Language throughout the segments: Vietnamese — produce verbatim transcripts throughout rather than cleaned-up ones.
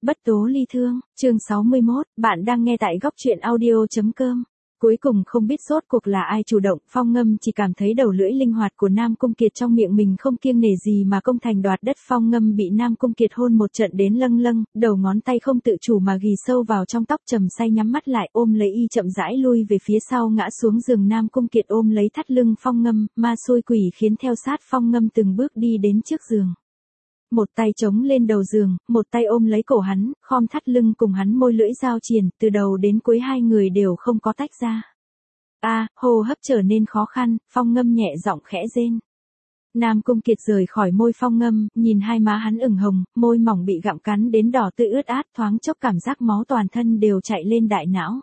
Bất tố ly thương, chương sáu mươi mốt, bạn đang nghe tại góc truyện audio.com. Cuối cùng không biết rốt cuộc là ai chủ động, Phong Ngâm chỉ cảm thấy đầu lưỡi linh hoạt của Nam Cung Kiệt trong miệng mình không kiêng nể gì mà công thành đoạt đất. Phong Ngâm bị Nam Cung Kiệt hôn một trận đến lâng lâng, đầu ngón tay không tự chủ mà ghì sâu vào trong tóc, trầm say nhắm mắt lại ôm lấy y chậm rãi lui về phía sau ngã xuống giường. Nam Cung Kiệt ôm lấy thắt lưng Phong Ngâm, ma xui quỷ khiến theo sát Phong Ngâm từng bước đi đến trước giường. Một tay chống lên đầu giường, một tay ôm lấy cổ hắn, khom thắt lưng cùng hắn môi lưỡi giao triền, từ đầu đến cuối hai người đều không có tách ra. A, à, hô hấp trở nên khó khăn, Phong Ngâm nhẹ giọng khẽ rên. Nam Cung Kiệt rời khỏi môi Phong Ngâm, nhìn hai má hắn ửng hồng, môi mỏng bị gặm cắn đến đỏ tươi ướt át, thoáng chốc cảm giác máu toàn thân đều chạy lên đại não.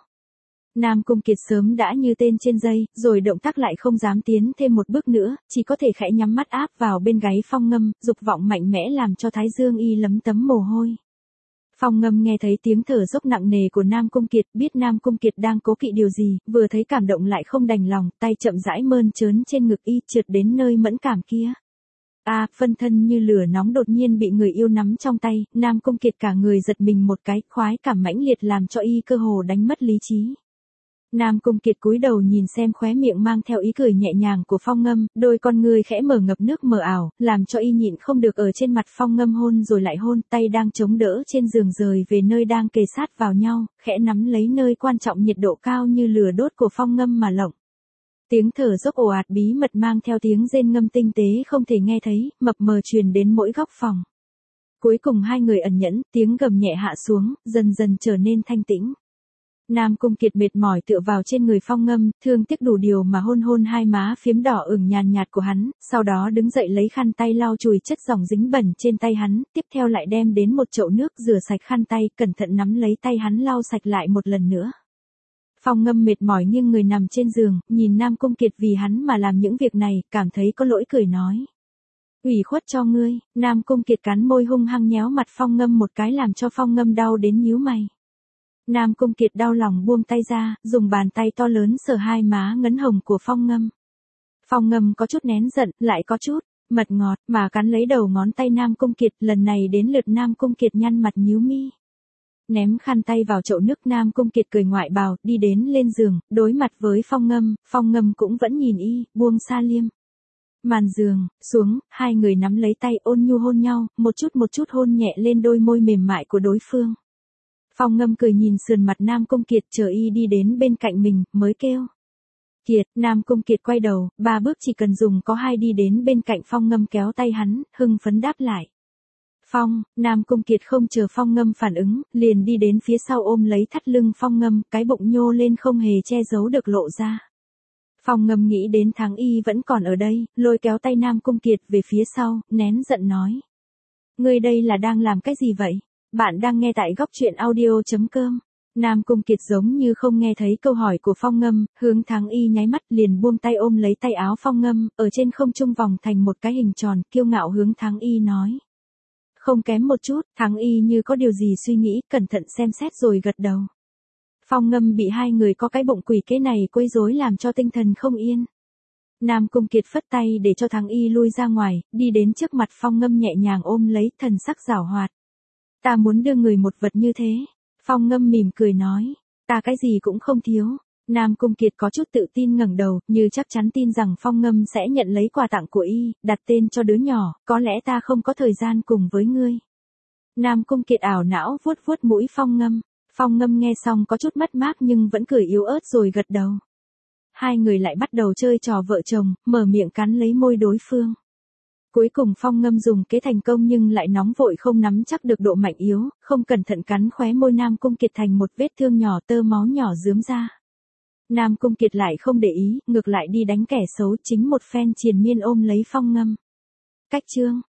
Nam Cung Kiệt sớm đã như tên trên dây, rồi động tác lại không dám tiến thêm một bước nữa, chỉ có thể khẽ nhắm mắt áp vào bên gáy Phong Ngâm, dục vọng mạnh mẽ làm cho thái dương y lấm tấm mồ hôi. Phong Ngâm nghe thấy tiếng thở dốc nặng nề của Nam Cung Kiệt, biết Nam Cung Kiệt đang cố kỵ điều gì, vừa thấy cảm động lại không đành lòng, tay chậm rãi mơn trớn trên ngực y, trượt đến nơi mẫn cảm kia. A, à, phân thân như lửa nóng đột nhiên bị người yêu nắm trong tay, Nam Cung Kiệt cả người giật mình một cái, khoái cảm mãnh liệt làm cho y cơ hồ đánh mất lý trí. Nam Cung Kiệt cúi đầu nhìn xem khóe miệng mang theo ý cười nhẹ nhàng của Phong Ngâm, đôi con ngươi khẽ mở ngập nước mờ ảo, làm cho y nhịn không được ở trên mặt Phong Ngâm hôn rồi lại hôn, tay đang chống đỡ trên giường rời về nơi đang kề sát vào nhau, khẽ nắm lấy nơi quan trọng nhiệt độ cao như lửa đốt của Phong Ngâm mà lộng. Tiếng thở dốc ồ ạt bí mật mang theo tiếng rên ngâm tinh tế không thể nghe thấy, mập mờ truyền đến mỗi góc phòng. Cuối cùng hai người ẩn nhẫn, tiếng gầm nhẹ hạ xuống, dần dần trở nên thanh tĩnh. Nam Cung Kiệt mệt mỏi tựa vào trên người Phong Ngâm, thương tiếc đủ điều mà hôn hôn hai má phiếm đỏ ửng nhàn nhạt của hắn, sau đó đứng dậy lấy khăn tay lau chùi chất dòng dính bẩn trên tay hắn, tiếp theo lại đem đến một chậu nước rửa sạch khăn tay, cẩn thận nắm lấy tay hắn lau sạch lại một lần nữa. Phong Ngâm mệt mỏi nghiêng người nằm trên giường, nhìn Nam Cung Kiệt vì hắn mà làm những việc này, cảm thấy có lỗi cười nói. Ủy khuất cho ngươi. Nam Cung Kiệt cắn môi hung hăng nhéo mặt Phong Ngâm một cái làm cho Phong Ngâm đau đến nhíu mày. Nam Cung Kiệt đau lòng buông tay ra, dùng bàn tay to lớn sờ hai má ngấn hồng của Phong Ngâm. Phong Ngâm có chút nén giận, lại có chút mật ngọt, mà cắn lấy đầu ngón tay Nam Cung Kiệt, lần này đến lượt Nam Cung Kiệt nhăn mặt nhíu mi. Ném khăn tay vào chậu nước, Nam Cung Kiệt cười ngoại bào, đi đến lên giường, đối mặt với Phong Ngâm, Phong Ngâm cũng vẫn nhìn y, buông xa liêm. Màn giường, xuống, hai người nắm lấy tay ôn nhu hôn nhau, một chút một chút hôn nhẹ lên đôi môi mềm mại của đối phương. Phong Ngâm cười nhìn sườn mặt Nam Cung Kiệt, chờ y đi đến bên cạnh mình, mới kêu. Kiệt, Nam Cung Kiệt quay đầu, ba bước chỉ cần dùng có hai đi đến bên cạnh Phong Ngâm kéo tay hắn, hưng phấn đáp lại. Phong, Nam Cung Kiệt không chờ Phong Ngâm phản ứng, liền đi đến phía sau ôm lấy thắt lưng Phong Ngâm, cái bụng nhô lên không hề che giấu được lộ ra. Phong Ngâm nghĩ đến tháng y vẫn còn ở đây, lôi kéo tay Nam Cung Kiệt về phía sau, nén giận nói. Ngươi đây là đang làm cái gì vậy? Bạn đang nghe tại góc truyện audio.com. Nam Cung Kiệt giống như không nghe thấy câu hỏi của Phong Ngâm, hướng Thắng Y nháy mắt liền buông tay ôm lấy tay áo Phong Ngâm, ở trên không trung vòng thành một cái hình tròn, kiêu ngạo hướng Thắng Y nói. Không kém một chút, Thắng Y như có điều gì suy nghĩ, cẩn thận xem xét rồi gật đầu. Phong Ngâm bị hai người có cái bụng quỷ kế này quấy rối làm cho tinh thần không yên. Nam Cung Kiệt phất tay để cho Thắng Y lui ra ngoài, đi đến trước mặt Phong Ngâm nhẹ nhàng ôm lấy, thần sắc giảo hoạt. Ta muốn đưa người một vật như thế. Phong Ngâm mỉm cười nói. Ta cái gì cũng không thiếu. Nam Cung Kiệt có chút tự tin ngẩng đầu, như chắc chắn tin rằng Phong Ngâm sẽ nhận lấy quà tặng của y, đặt tên cho đứa nhỏ, có lẽ ta không có thời gian cùng với ngươi. Nam Cung Kiệt ảo não vuốt vuốt mũi Phong Ngâm. Phong Ngâm nghe xong có chút mất mát nhưng vẫn cười yếu ớt rồi gật đầu. Hai người lại bắt đầu chơi trò vợ chồng, mở miệng cắn lấy môi đối phương. Cuối cùng Phong Ngâm dùng kế thành công nhưng lại nóng vội không nắm chắc được độ mạnh yếu, không cẩn thận cắn khóe môi Nam Cung Kiệt thành một vết thương nhỏ, tơ máu nhỏ rướm ra. Nam Cung Kiệt lại không để ý, ngược lại đi đánh kẻ xấu, chính một phen triền miên ôm lấy Phong Ngâm. Cách chương,